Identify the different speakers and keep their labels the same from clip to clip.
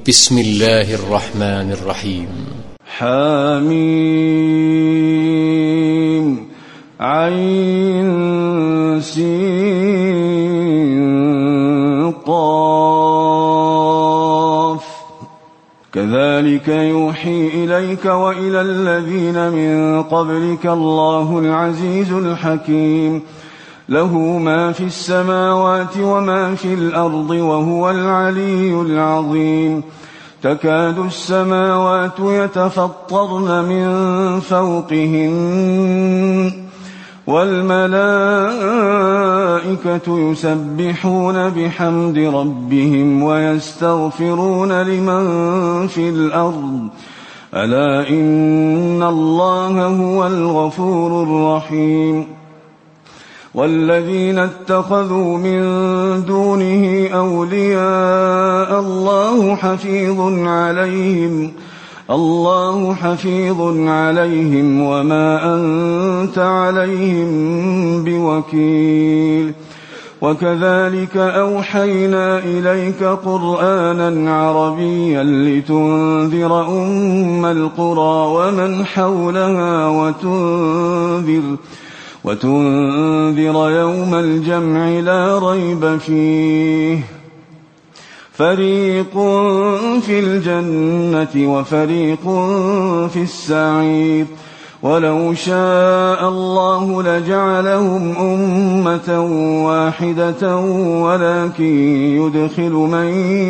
Speaker 1: بسم الله الرحمن الرحيم.
Speaker 2: حميم عين سين قاف كذلك يوحي إليك وإلى الذين من قبلك الله العزيز الحكيم له ما في السماوات وما في الأرض وهو العلي العظيم تكاد السماوات يتفطرن من فوقهن والملائكة يسبحون بحمد ربهم ويستغفرون لمن في الأرض ألا إن الله هو الغفور الرحيم والذين اتخذوا من دونه أولياء الله حفيظ عليهم وما أنت عليهم بوكيل وكذلك أوحينا إليك قرآنا عربيا لتنذر أم القرى ومن حولها وتنذر يوم الجمع لا ريب فيه فريق في الجنة وفريق في السعير ولو شاء الله لجعلهم أمة واحدة ولكن يدخل من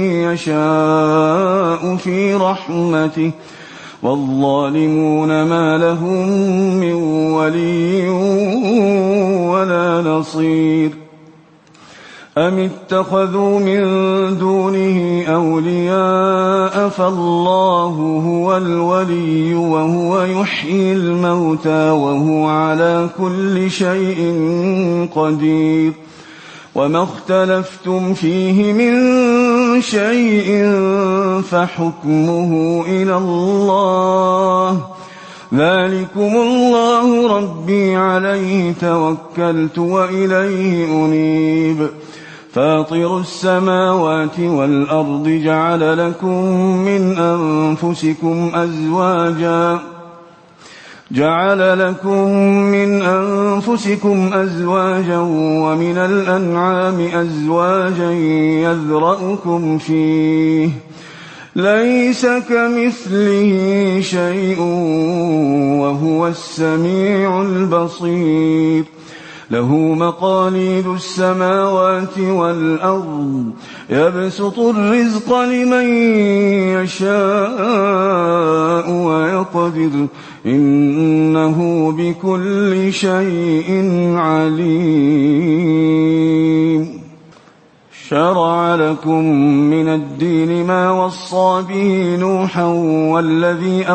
Speaker 2: يشاء في رحمته والظالمون ما لهم من ولي ولا نصير أم اتخذوا من دونه أولياء فالله هو الولي وهو يحيي الموتى وهو على كل شيء قدير وما اختلفتم فيه من شيء فحكمه إلى الله ذلكم الله ربي عليه توكلت وإليه أنيب فاطر السماوات والأرض جعل لكم من أنفسكم أزواجا ومن الأنعام أزواجا يذرأكم فيه ليس كمثله شيء وهو السميع البصير له مقاليد السماوات والأرض يبسط الرزق لمن يشاء ويقدر إنه بكل شيء عليم شرع لكم من الدين ما وصى به نوحا والذي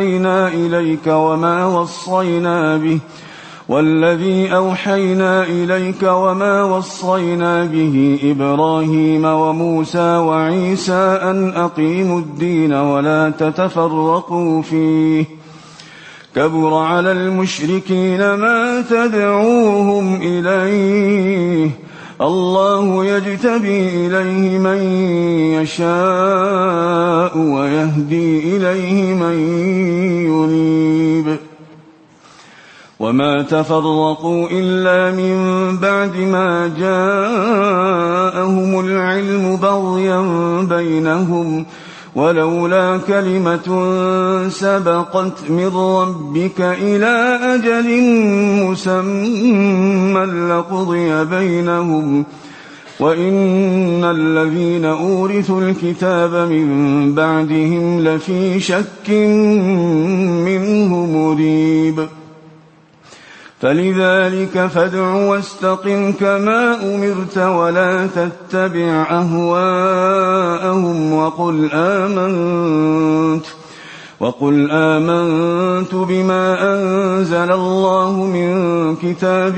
Speaker 2: أوحينا إليك وما وصينا به إبراهيم وموسى وعيسى أن أقيموا الدين ولا تتفرقوا فيه كبر على المشركين ما تدعوهم إليه الله يجتبي إليه من يشاء ويهدي إليه من ينيب وما تفرقوا إلا من بعد ما جاءهم العلم بغيا بينهم ولولا كلمة سبقت من ربك إلى أجل مسمى لقضي بينهم وإن الذين أورثوا الكتاب من بعدهم لفي شك منه مريب فلذلك فادع واستقم كما أمرت ولا تتبع أهواءهم وقل آمنت بما أنزل الله من كتاب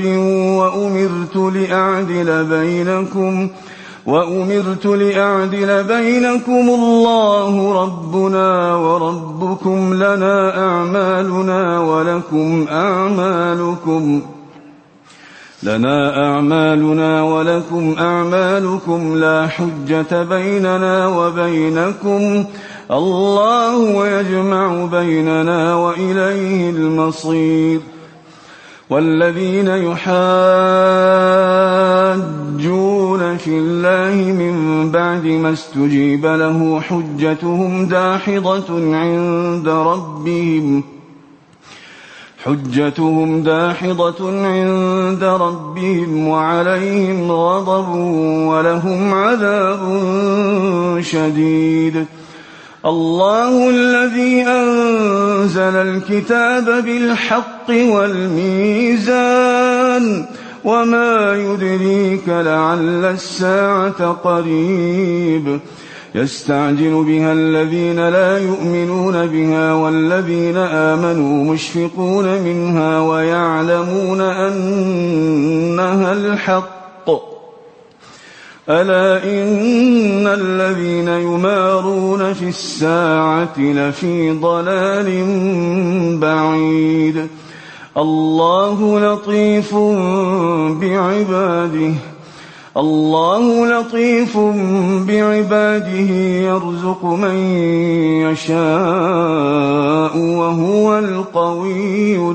Speaker 2: وأمرت لأعدل بينكم الله ربنا وربكم لنا أعمالنا ولكم أعمالكم لنا أعمالنا ولكم أعمالكم لا حجة بيننا وبينكم الله يجمع بيننا وإليه المصير والذين يحاجون في الله من بعد ما استجيب له حجتهم داحضة عند ربهم وعليهم غضب ولهم عذاب شديد الله الذي أنزل الكتاب بالحق والميزان وما يدريك لعل الساعة قريب يستعجل بها الذين لا يؤمنون بها والذين آمنوا مشفقون منها ويعلمون أنها الحق ألا إن الذين يمارون في الساعة لفي ضلال بعيد الله لطيف بعباده يرزق من يشاء وهو القوي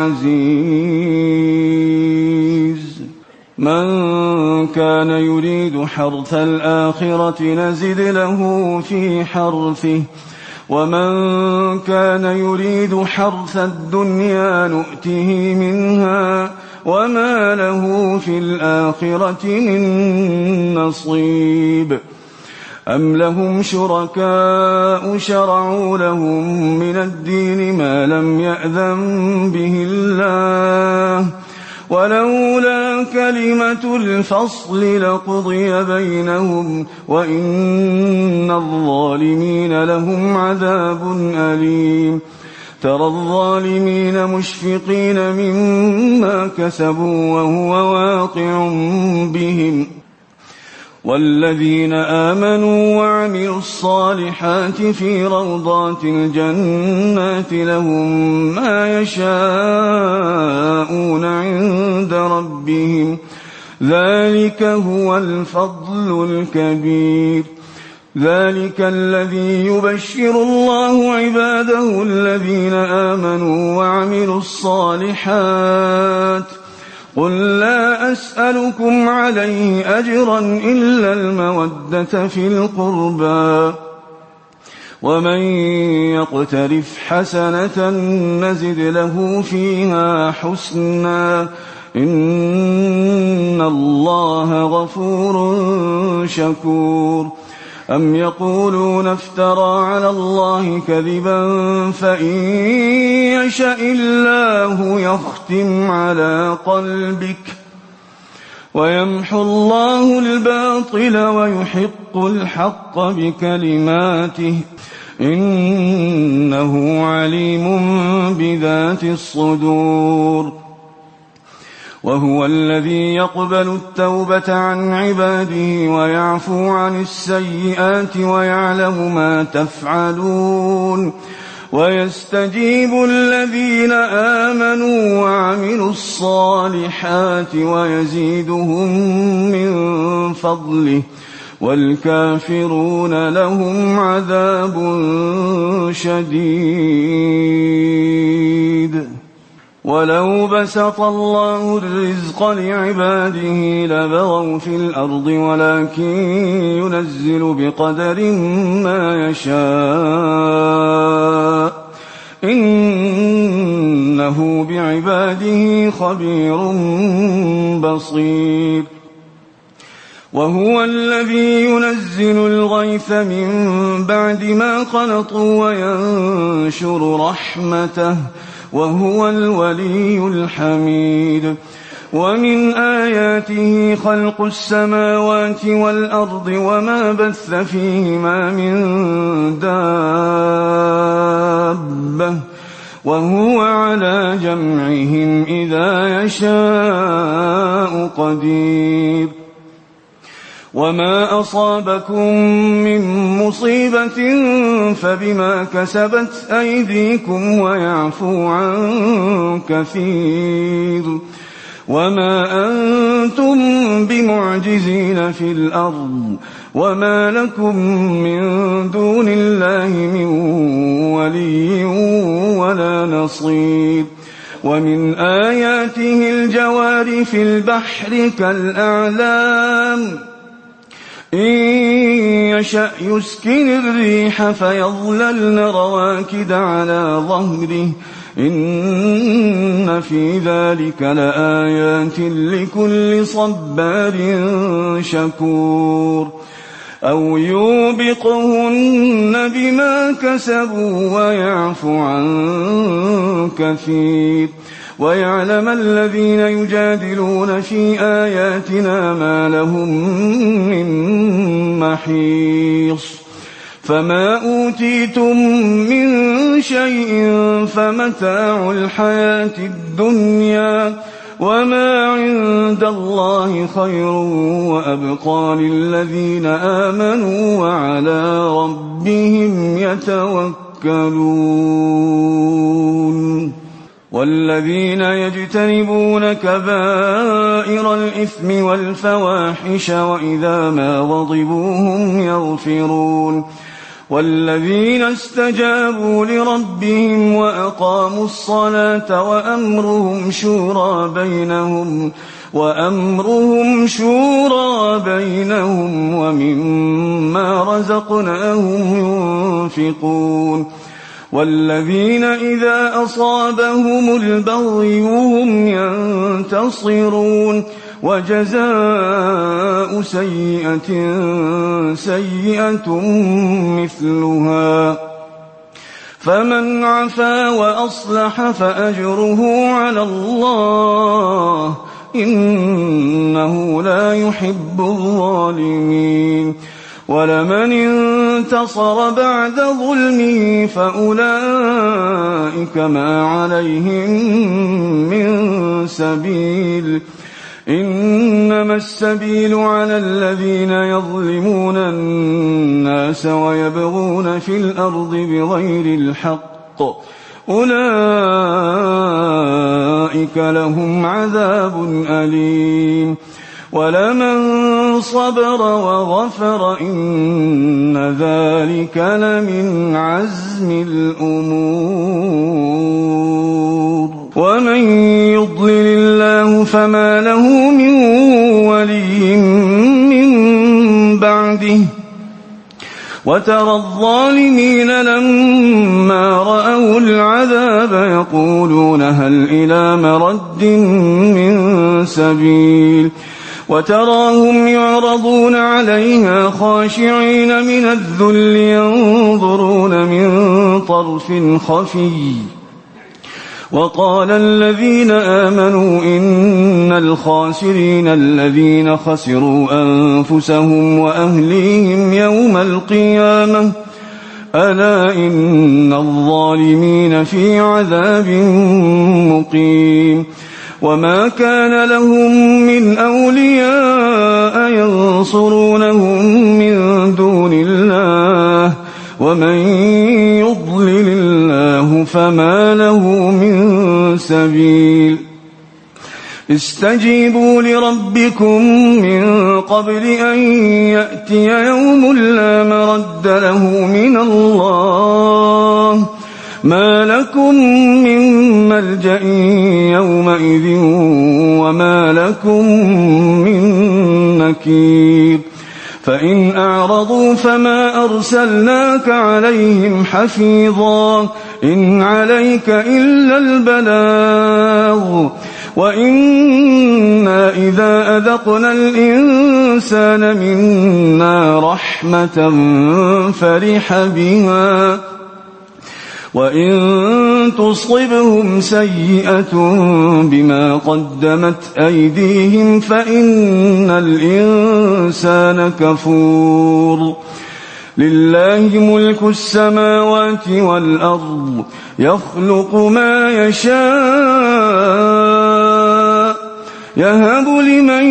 Speaker 2: العزيز من كان يريد حرث الآخرة نزد له في حرثه ومن كان يريد حرث الدنيا نؤته منها وما له في الآخرة من نصيب أم لهم شركاء شرعوا لهم من الدين ما لم يأذن به الله ولولا كلمة الفصل لقضي بينهم وإن الظالمين لهم عذاب أليم ترى الظالمين مشفقين مما كسبوا وهو واقع بهم والذين آمنوا وعملوا الصالحات في روضات الجنات لهم ما يشاءون عند ربهم ذلك هو الفضل الكبير ذلك الذي يبشر الله عباده الذين آمنوا وعملوا الصالحات قل لا أسألكم عليه أجرا إلا المودة في القربى ومن يقترف حسنة نزد له فيها حسنا إن الله غفور شكور أم يقولون افترى على الله كذبا فإن يشأ الله يختم على قلبك ويمحو الله الباطل ويحق الحق بكلماته إنه عليم بذات الصدور وهو الذي يقبل التوبة عن عباده ويعفو عن السيئات ويعلم ما تفعلون ويستجيب الذين آمنوا وعملوا الصالحات ويزيدهم من فضله والكافرون لهم عذاب شديد ولو بسط الله الرزق لعباده لبغوا في الأرض ولكن ينزل بقدر ما يشاء إنه بعباده خبير بصير وهو الذي ينزل الغيث من بعد ما قنطوا وينشر رحمته وهو الولي الحميد ومن آياته خلق السماوات والأرض وما بث فيهما من دابة وهو على جمعهم إذا يشاء قدير وما أصابكم من مصيبة فبما كسبت أيديكم ويعفو عن كثير وما أنتم بمعجزين في الأرض وما لكم من دون الله من ولي ولا نصير ومن آياته الجوار في البحر كالأعلام إن يشأ يسكن الريح فيظللن رواكد على ظهره إن في ذلك لآيات لكل صبار شكور أو يوبقهن بما كسبوا ويعفو عن كثير ويعلم الذين يجادلون في آياتنا ما لهم من محيص فما أوتيتم من شيء فمتاع الحياة الدنيا وما عند الله خير وأبقى للذين آمنوا وعلى ربهم يتوكلون والذين يجتنبون كبائر الإثم والفواحش وإذا ما غضبوا هم يغفرون والذين استجابوا لربهم وأقاموا الصلاة وأمرهم شورى بينهم ومما رزقناهم ينفقون والذين إذا أصابهم البغي هم ينتصرون وجزاء سيئة سيئة مثلها فمن عفا وأصلح فأجره على الله إنه لا يحب الظالمين ولمن انتصر بعد ظلمه فأولئك ما عليهم من سبيل إنما السبيل على الذين يظلمون الناس ويبغون في الأرض بغير الحق أولئك لهم عذاب أليم ولمن صبر وغفر إن ذلك لمن عزم الأمور ومن يضلل الله فما له من ولي من بعده وترى الظالمين لما رأوا العذاب يقولون هل إلى مرد من سبيل وتراهم يعرضون عليها خاشعين من الذل ينظرون من طرف خفي وقال الذين آمنوا إن الخاسرين الذين خسروا أنفسهم وأهليهم يوم القيامة ألا إن الظالمين في عذاب مقيم وما كان لهم من أولياء ينصرونهم من دون الله ومن يضلل الله فما له من سبيل استجيبوا لربكم من قبل أن يأتي يوم لا مرد له من الله ما لكم من ملجأ يومئذ وما لكم من نكير فإن أعرضوا فما أرسلناك عليهم حفيظا إن عليك إلا البلاغ وإنا إذا أذقنا الإنسان منا رحمة فرح بها وإن تصبهم سيئة بما قدمت أيديهم فإن الإنسان كفور لله ملك السماوات والأرض يخلق ما يشاء يهب لمن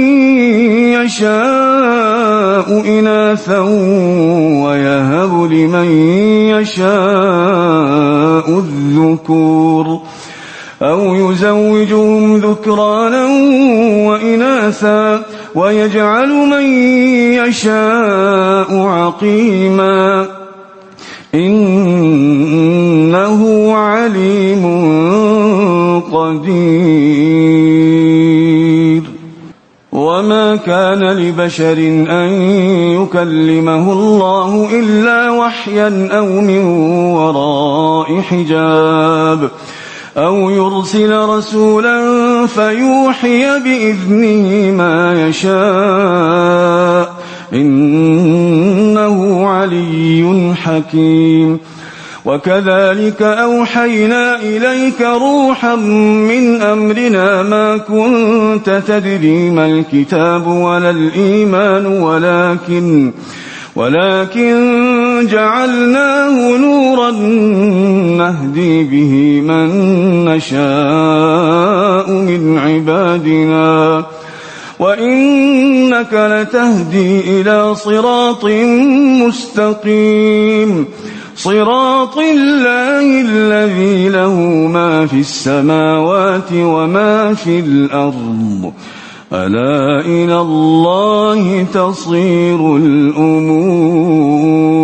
Speaker 2: يشاء إناثا ويهب لمن يشاء الذكور أو يزوجهم ذكرانا وإناثا ويجعل من يشاء عقيما إنه عليم قدير. وما كان لبشر أن يكلمه الله إلا وحيا أو من وراء حجاب أو يرسل رسولا فيوحي بإذنه ما يشاء إنه علي حكيم. وكذلك أوحينا إليك روحا من أمرنا ما كنت تدري ما الكتاب ولا الإيمان ولكن جعلناه نورا نهدي به من نشاء من عبادنا وإنك لتهدي إلى صراط مستقيم صراط الله الذي له ما في السماوات وما في الأرض ألا إلى الله تصير الأمور.